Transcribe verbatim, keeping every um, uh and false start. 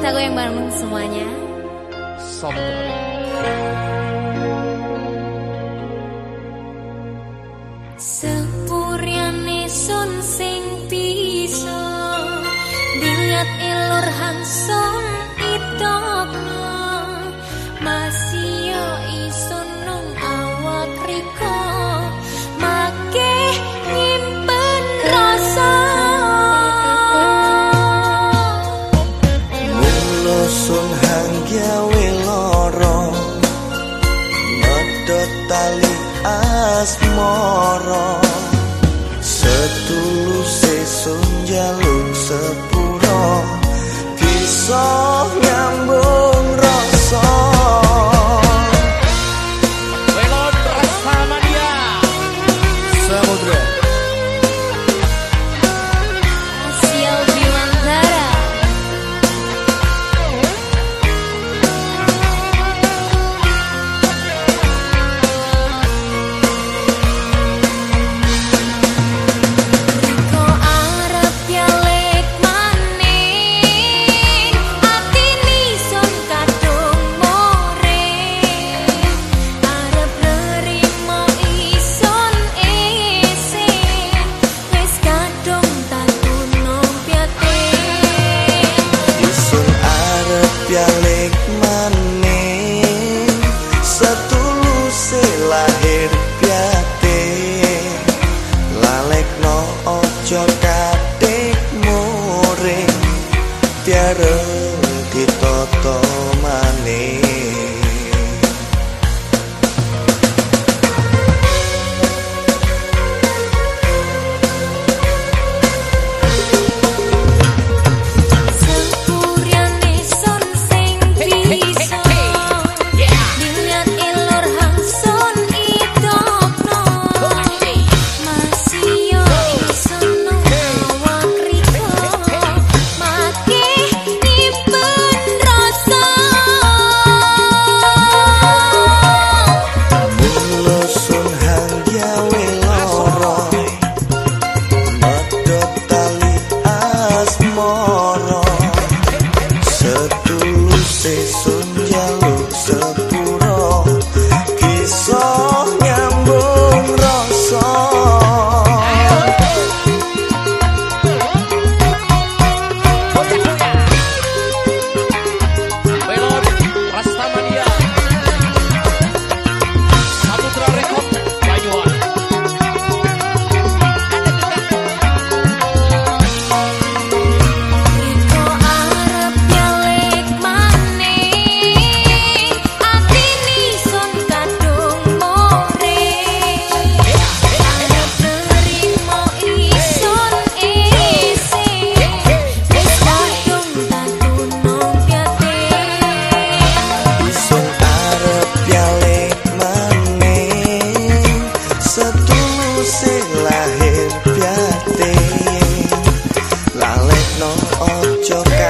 Bisa goyang bareng semuanya. Sepuriane sun sing bisa dilihat ilur hanson itokno masih yo iso nung awak riko make nyimpen rasa mulo sun hanggawe loro medhot tali asmara setuluse sun jaluk sepuro bisa nyambung rasa Welon rasa mania Samudra Sial Bimantara balik maning setuluse lahir piate lalekno ojo kadek muring tiareng ditoto maning sun jaluk sepuro bisa nyambung rasa Welon rasa mania Samudra Rekod Banyuwan lahir piate lalekno ojo